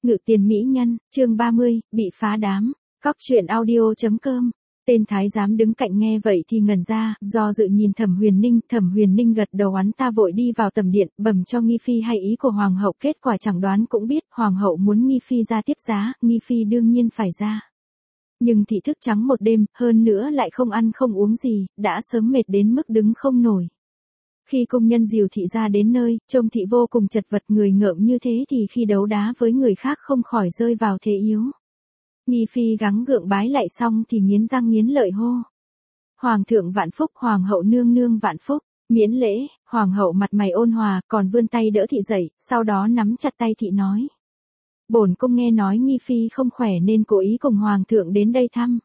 Ngự tiền mỹ nhân, chương 30, bị phá đám. Cóc truyện audio.com. Tên thái giám đứng cạnh nghe vậy thì ngẩn ra, do dự nhìn Thẩm Huyền Ninh gật đầu hắn ta vội đi vào tầm điện, bẩm cho Nghi Phi hay ý của Hoàng hậu, kết quả chẳng đoán cũng biết, Hoàng hậu muốn Nghi Phi ra tiếp giá, Nghi Phi đương nhiên phải ra. Nhưng thị thức trắng một đêm, hơn nữa lại không ăn không uống gì, đã sớm mệt đến mức đứng không nổi. Khi công nhân dìu thị ra đến nơi, trông thị vô cùng chật vật, người ngợm như thế thì khi đấu đá với người khác không khỏi rơi vào thế yếu. Nghi Phi gắng gượng bái lại xong thì nghiến răng nghiến lợi hô: Hoàng thượng vạn phúc, Hoàng hậu nương nương vạn phúc. Miễn lễ. Hoàng hậu mặt mày ôn hòa, còn vươn tay đỡ thị dậy, sau đó nắm chặt tay thị nói: Bổn cung nghe nói Nghi Phi không khỏe nên cố ý cùng Hoàng thượng đến đây thăm.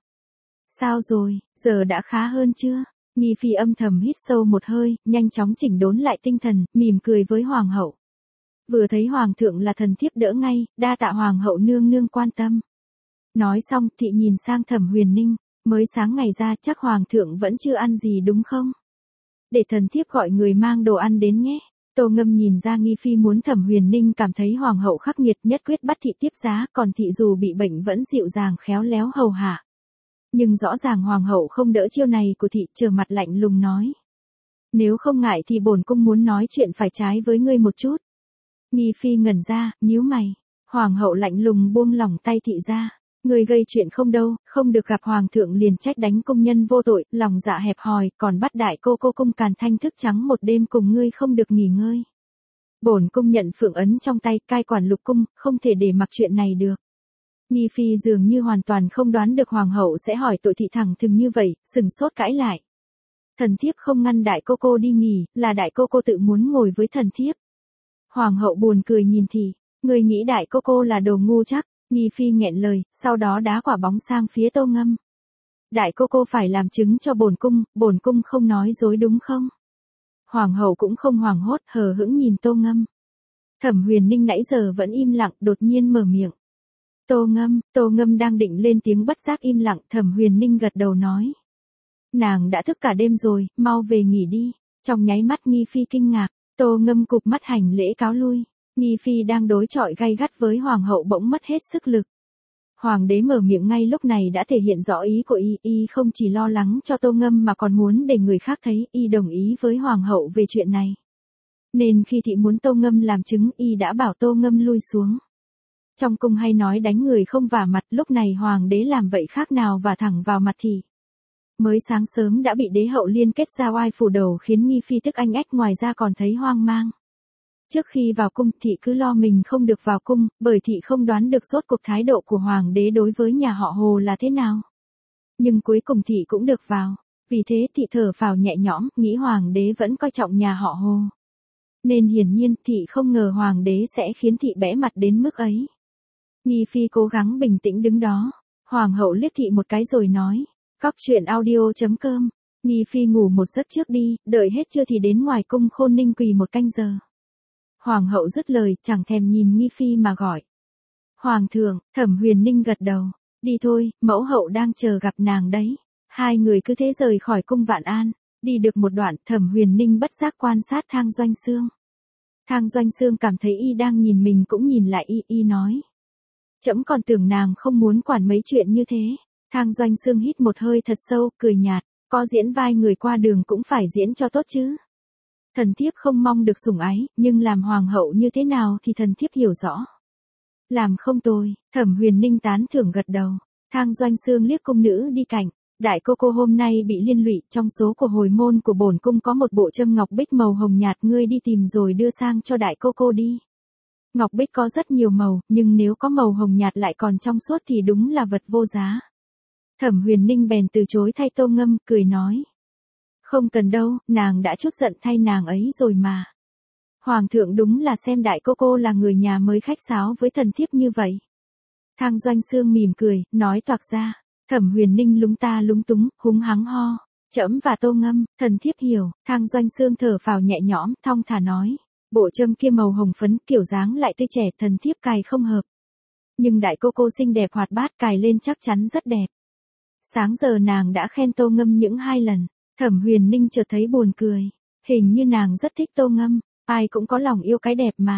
Sao rồi, giờ đã khá hơn chưa? Nghi Phi âm thầm hít sâu một hơi, nhanh chóng chỉnh đốn lại tinh thần, mỉm cười với Hoàng hậu. Vừa thấy Hoàng thượng là thần thiếp đỡ ngay, đa tạ Hoàng hậu nương nương quan tâm. Nói xong, thị nhìn sang Thẩm Huyền Ninh, mới sáng ngày ra chắc Hoàng thượng vẫn chưa ăn gì đúng không? Để thần thiếp gọi người mang đồ ăn đến nhé. Tô Ngâm nhìn ra Nghi Phi muốn Thẩm Huyền Ninh cảm thấy Hoàng hậu khắc nghiệt nhất quyết bắt thị tiếp giá, còn thị dù bị bệnh vẫn dịu dàng khéo léo hầu hạ. Nhưng rõ ràng Hoàng hậu không đỡ chiêu này của thị, trở mặt lạnh lùng nói: Nếu không ngại thì bổn cung muốn nói chuyện phải trái với ngươi một chút. Nghi Phi ngẩn ra, nhíu mày. Hoàng hậu lạnh lùng buông lỏng tay thị ra: Ngươi gây chuyện không đâu, không được gặp Hoàng thượng liền trách đánh công nhân vô tội, lòng dạ hẹp hòi, còn bắt đại cô cung Càn Thanh thức trắng một đêm cùng ngươi không được nghỉ ngơi. Bổn cung nhận phượng ấn trong tay, cai quản lục cung, không thể để mặc chuyện này được. Nghi Phi dường như hoàn toàn không đoán được Hoàng hậu sẽ hỏi tội thị thẳng thừng như vậy, sừng sốt cãi lại. Thần thiếp không ngăn đại cô đi nghỉ, là đại cô tự muốn ngồi với thần thiếp. Hoàng hậu buồn cười nhìn thị: Ngươi nghĩ đại cô là đồ ngu chắc? Nghi Phi nghẹn lời, sau đó đá quả bóng sang phía Tô Ngâm. Đại cô phải làm chứng cho bổn cung không nói dối đúng không? Hoàng hậu cũng không hoảng hốt, hờ hững nhìn Tô Ngâm. Thẩm Huyền Ninh nãy giờ vẫn im lặng, đột nhiên mở miệng. Tô Ngâm đang định lên tiếng bất giác im lặng, Thẩm Huyền Ninh gật đầu nói: Nàng đã thức cả đêm rồi, mau về nghỉ đi. Trong nháy mắt Nghi Phi kinh ngạc, Tô Ngâm cụp mắt hành lễ cáo lui. Nghi Phi đang đối chọi gay gắt với Hoàng hậu bỗng mất hết sức lực. Hoàng đế mở miệng ngay lúc này đã thể hiện rõ ý của y không chỉ lo lắng cho Tô Ngâm mà còn muốn để người khác thấy y đồng ý với Hoàng hậu về chuyện này. Nên khi thị muốn Tô Ngâm làm chứng y đã bảo Tô Ngâm lui xuống. Trong cung hay nói đánh người không vả mặt, lúc này Hoàng đế làm vậy khác nào vả thẳng vào mặt thị. Mới sáng sớm đã bị đế hậu liên kết ra oai phủ đầu khiến Nghi Phi tức anh ách, ngoài ra còn thấy hoang mang. Trước khi vào cung thị cứ lo mình không được vào cung, bởi thị không đoán được rốt cuộc thái độ của Hoàng đế đối với nhà họ Hồ là thế nào. Nhưng cuối cùng thị cũng được vào, vì thế thị thở phào nhẹ nhõm, nghĩ Hoàng đế vẫn coi trọng nhà họ Hồ. Nên hiển nhiên thị không ngờ Hoàng đế sẽ khiến thị bẽ mặt đến mức ấy. Nghi Phi cố gắng bình tĩnh đứng đó. Hoàng hậu liếc thị một cái rồi nói: Cóc truyện audio.com. Nghi Phi ngủ một giấc trước đi, đợi hết trưa thì đến ngoài cung Khôn Ninh quỳ một canh giờ. Hoàng hậu dứt lời, chẳng thèm nhìn Nghi Phi mà gọi: Hoàng thượng. Thẩm Huyền Ninh gật đầu: Đi thôi, mẫu hậu đang chờ gặp nàng đấy. Hai người cứ thế rời khỏi cung Vạn An. Đi được một đoạn, Thẩm Huyền Ninh bất giác quan sát Thang Doanh Xương. Thang Doanh Xương cảm thấy y đang nhìn mình cũng nhìn lại y nói: Trẫm còn tưởng nàng không muốn quản mấy chuyện như thế. Thang Doanh Xương hít một hơi thật sâu, cười nhạt: Có diễn vai người qua đường cũng phải diễn cho tốt chứ. Thần thiếp không mong được sủng ái, nhưng làm hoàng hậu như thế nào thì thần thiếp hiểu rõ. Làm không tồi. Thẩm Huyền Ninh tán thưởng gật đầu. Thang Doanh Xương liếc cung nữ đi cạnh: Đại cô hôm nay bị liên lụy, trong số của hồi môn của bổn cung có một bộ châm ngọc bích màu hồng nhạt, ngươi đi tìm rồi đưa sang cho đại cô đi. Ngọc bích có rất nhiều màu, nhưng nếu có màu hồng nhạt lại còn trong suốt thì đúng là vật vô giá. Thẩm Huyền Ninh bèn từ chối thay Tô Ngâm, cười nói: Không cần đâu, nàng đã chút giận thay nàng ấy rồi mà. Hoàng thượng đúng là xem đại cô là người nhà mới khách sáo với thần thiếp như vậy. Thang Doanh Xương mỉm cười, nói toạc ra. Thẩm Huyền Ninh lúng ta lúng túng, húng hắng ho: Trẫm và Tô Ngâm, thần thiếp hiểu. Thang Doanh Xương thở phào nhẹ nhõm, thong thả nói: Bộ châm kia màu hồng phấn, kiểu dáng lại tươi trẻ, thần thiếp cài không hợp. Nhưng đại cô xinh đẹp hoạt bát, cài lên chắc chắn rất đẹp. Sáng giờ nàng đã khen Tô Ngâm những 2 lần. Thẩm Huyền Ninh chợt thấy buồn cười. Hình như nàng rất thích Tô Ngâm. Ai cũng có lòng yêu cái đẹp mà.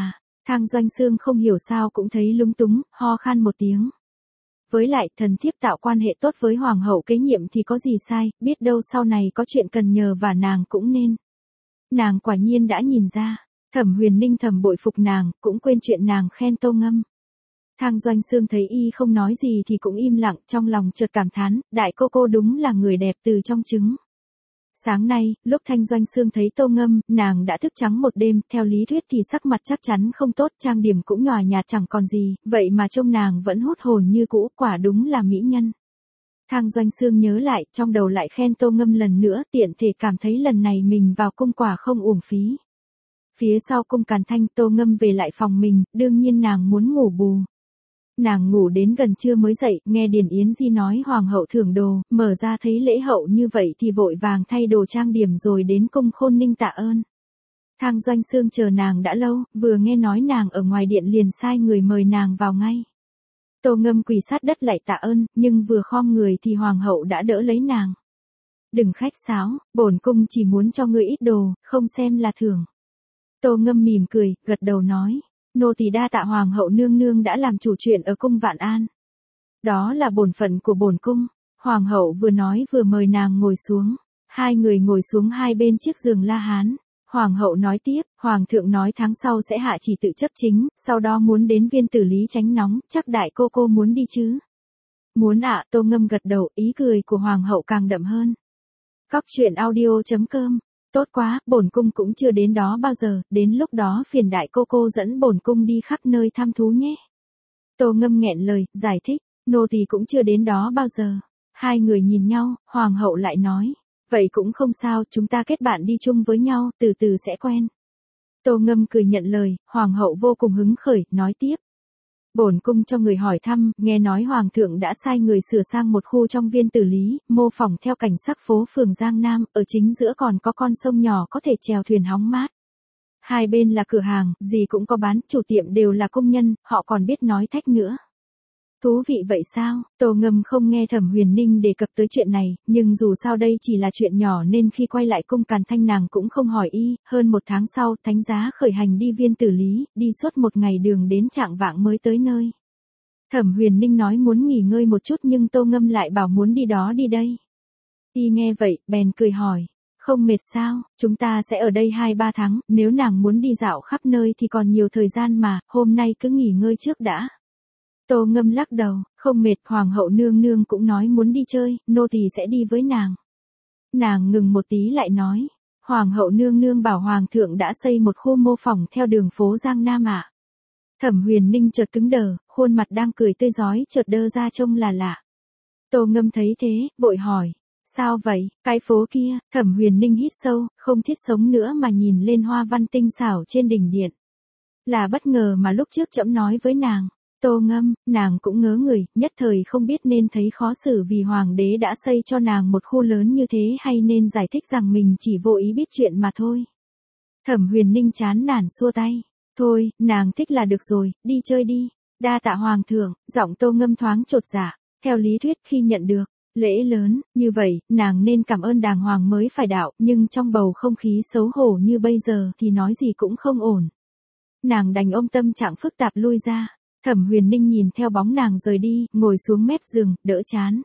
Thang Doanh Xương không hiểu sao cũng thấy lúng túng, ho khan một tiếng. Với lại, thần thiếp tạo quan hệ tốt với hoàng hậu kế nhiệm thì có gì sai, biết đâu sau này có chuyện cần nhờ và nàng cũng nên. Nàng quả nhiên đã nhìn ra. Thẩm Huyền Ninh thầm bội phục nàng, cũng quên chuyện nàng khen Tô Ngâm. Thang Doanh Xương thấy y không nói gì thì cũng im lặng, trong lòng chợt cảm thán, đại cô đúng là người đẹp từ trong trứng. Sáng nay, lúc Thanh Doanh Xương thấy Tô Ngâm, nàng đã thức trắng một đêm, theo lý thuyết thì sắc mặt chắc chắn không tốt, trang điểm cũng nhòa nhạt chẳng còn gì, vậy mà trông nàng vẫn hút hồn như cũ, quả đúng là mỹ nhân. Thang Doanh Xương nhớ lại, trong đầu lại khen Tô Ngâm lần nữa, tiện thể cảm thấy lần này mình vào cung quả không uổng phí. Phía sau cung Càn Thanh, Tô Ngâm về lại phòng mình, đương nhiên nàng muốn ngủ bù. Nàng ngủ đến gần trưa mới dậy, nghe Điền Yến Di nói hoàng hậu thưởng đồ, mở ra thấy lễ hậu như vậy thì vội vàng thay đồ trang điểm rồi đến cung Khôn Ninh tạ ơn. Thang Doanh Xương chờ nàng đã lâu, vừa nghe nói nàng ở ngoài điện liền sai người mời nàng vào ngay. Tô Ngâm quỳ sát đất lạy tạ ơn, nhưng vừa khom người thì hoàng hậu đã đỡ lấy nàng. Đừng khách sáo, bổn cung chỉ muốn cho ngươi ít đồ, không xem là thưởng. Tô Ngâm mỉm cười, gật đầu nói. Nô tỳ đa tạ hoàng hậu nương nương đã làm chủ chuyện ở cung Vạn An. Đó là bổn phận của bổn cung. Hoàng hậu vừa nói vừa mời nàng ngồi xuống. Hai người ngồi xuống hai bên chiếc giường La Hán. Hoàng hậu nói tiếp, hoàng thượng nói tháng sau sẽ hạ chỉ tự chấp chính, sau đó muốn đến Viên Tử Lý tránh nóng, chắc đại cô muốn đi chứ. Muốn ạ, Tô Ngâm gật đầu, ý cười của hoàng hậu càng đậm hơn. Cóc truyện audio.com. Tốt quá, bổn cung cũng chưa đến đó bao giờ, đến lúc đó phiền đại cô dẫn bổn cung đi khắp nơi thăm thú nhé. Tô Ngâm nghẹn lời, giải thích, nô tỳ cũng chưa đến đó bao giờ. Hai người nhìn nhau, hoàng hậu lại nói, vậy cũng không sao, chúng ta kết bạn đi chung với nhau, từ từ sẽ quen. Tô Ngâm cười nhận lời, hoàng hậu vô cùng hứng khởi, nói tiếp. Bổn cung cho người hỏi thăm, nghe nói hoàng thượng đã sai người sửa sang một khu trong Viên Tử Lý, mô phỏng theo cảnh sắc phố phường Giang Nam, ở chính giữa còn có con sông nhỏ có thể chèo thuyền hóng mát. Hai bên là cửa hàng, gì cũng có bán, chủ tiệm đều là công nhân, họ còn biết nói thách nữa. Thú vị vậy sao? Tô Ngâm không nghe Thẩm Huyền Ninh đề cập tới chuyện này, nhưng dù sao đây chỉ là chuyện nhỏ nên khi quay lại cung Càn Thanh nàng cũng không hỏi y. Hơn một tháng sau, thánh giá khởi hành đi Viên Tử Lý, đi suốt một ngày đường đến chạng vạng mới tới nơi. Thẩm Huyền Ninh nói muốn nghỉ ngơi một chút nhưng Tô Ngâm lại bảo muốn đi đó đi đây. Y nghe vậy, bèn cười hỏi. Không mệt sao, chúng ta sẽ ở đây 2-3 tháng, nếu nàng muốn đi dạo khắp nơi thì còn nhiều thời gian mà, hôm nay cứ nghỉ ngơi trước đã. Tô Ngâm lắc đầu, không mệt, hoàng hậu nương nương cũng nói muốn đi chơi, nô tỳ sẽ đi với nàng. Nàng ngừng một tí lại nói, hoàng hậu nương nương bảo hoàng thượng đã xây một khu mô phỏng theo đường phố Giang Nam ạ. Thẩm Huyền Ninh chợt cứng đờ, khuôn mặt đang cười tươi rói chợt đơ ra trông là lạ. Tô Ngâm thấy thế, vội hỏi, sao vậy, cái phố kia? Thẩm Huyền Ninh hít sâu, không thiết sống nữa mà nhìn lên hoa văn tinh xảo trên đỉnh điện. Là bất ngờ mà lúc trước trẫm nói với nàng. Tô Ngâm, nàng cũng ngớ người, nhất thời không biết nên thấy khó xử vì hoàng đế đã xây cho nàng một khu lớn như thế hay nên giải thích rằng mình chỉ vô ý biết chuyện mà thôi. Thẩm Huyền Ninh chán nản xua tay. Thôi, nàng thích là được rồi, đi chơi đi. Đa tạ hoàng thượng, giọng Tô Ngâm thoáng chột dạ. Theo lý thuyết khi nhận được lễ lớn như vậy, nàng nên cảm ơn đàng hoàng mới phải đạo, nhưng trong bầu không khí xấu hổ như bây giờ thì nói gì cũng không ổn. Nàng đành ôm tâm trạng phức tạp lui ra. Thẩm Huyền Ninh nhìn theo bóng nàng rời đi, ngồi xuống mép giường, đỡ chán.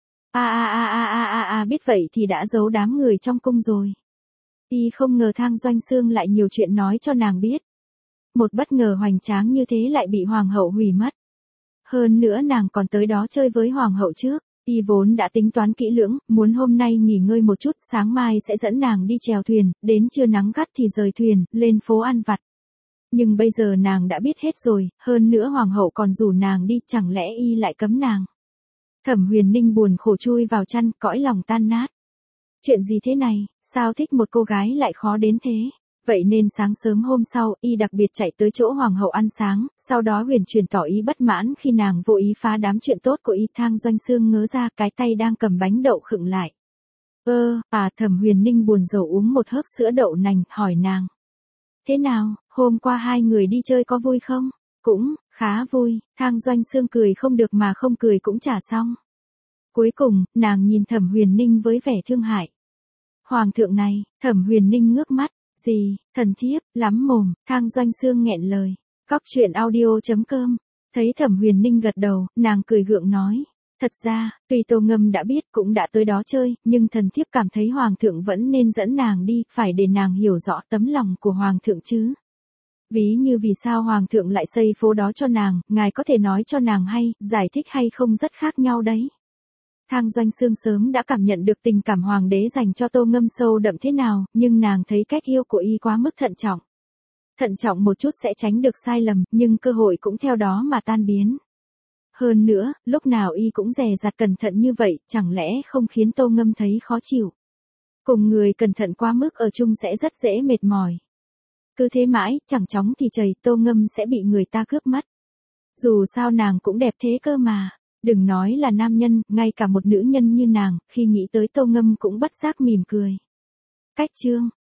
Biết vậy thì đã giấu đám người trong cung rồi. Y không ngờ Thang Doanh Xương lại nhiều chuyện nói cho nàng biết. Một bất ngờ hoành tráng như thế lại bị hoàng hậu hủy mất. Hơn nữa nàng còn tới đó chơi với hoàng hậu trước. Y vốn đã tính toán kỹ lưỡng, muốn hôm nay nghỉ ngơi một chút, sáng mai sẽ dẫn nàng đi chèo thuyền, đến trưa nắng gắt thì rời thuyền, lên phố ăn vặt. Nhưng bây giờ nàng đã biết hết rồi, hơn nữa hoàng hậu còn rủ nàng đi, chẳng lẽ y lại cấm nàng. Thẩm Huyền Ninh buồn khổ chui vào chăn, cõi lòng tan nát. Chuyện gì thế này, sao thích một cô gái lại khó đến thế? Vậy nên sáng sớm hôm sau, y đặc biệt chạy tới chỗ hoàng hậu ăn sáng, sau đó huyền truyền tỏ ý bất mãn khi nàng vô ý phá đám chuyện tốt của y. Thang Doanh Xương ngớ ra cái tay đang cầm bánh đậu khựng lại. Thẩm Huyền Ninh buồn rầu uống một hớp sữa đậu nành, hỏi nàng. Thế nào, hôm qua hai người đi chơi có vui không? Cũng, khá vui, Thang Doanh Xương cười không được mà không cười cũng chả xong. Cuối cùng, nàng nhìn Thẩm Huyền Ninh với vẻ thương hại. Hoàng thượng này, Thẩm Huyền Ninh ngước mắt, gì, thần thiếp, lắm mồm, Thang Doanh Xương nghẹn lời. Cóc truyện audio.com. Thấy Thẩm Huyền Ninh gật đầu, nàng cười gượng nói. Thật ra, tuy Tô Ngâm đã biết cũng đã tới đó chơi, nhưng thần thiếp cảm thấy Hoàng thượng vẫn nên dẫn nàng đi, phải để nàng hiểu rõ tấm lòng của Hoàng thượng chứ. Ví như vì sao Hoàng thượng lại xây phố đó cho nàng, ngài có thể nói cho nàng hay, giải thích hay không rất khác nhau đấy. Thang Doanh Sương sớm đã cảm nhận được tình cảm Hoàng đế dành cho Tô Ngâm sâu đậm thế nào, nhưng nàng thấy cách yêu của y quá mức thận trọng. Thận trọng một chút sẽ tránh được sai lầm, nhưng cơ hội cũng theo đó mà tan biến. Hơn nữa, lúc nào y cũng dè dặt cẩn thận như vậy, chẳng lẽ không khiến Tô Ngâm thấy khó chịu. Cùng người cẩn thận quá mức ở chung sẽ rất dễ mệt mỏi. Cứ thế mãi, chẳng chóng thì chảy, Tô Ngâm sẽ bị người ta cướp mất. Dù sao nàng cũng đẹp thế cơ mà. Đừng nói là nam nhân, ngay cả một nữ nhân như nàng, khi nghĩ tới Tô Ngâm cũng bất giác mỉm cười. Cách chương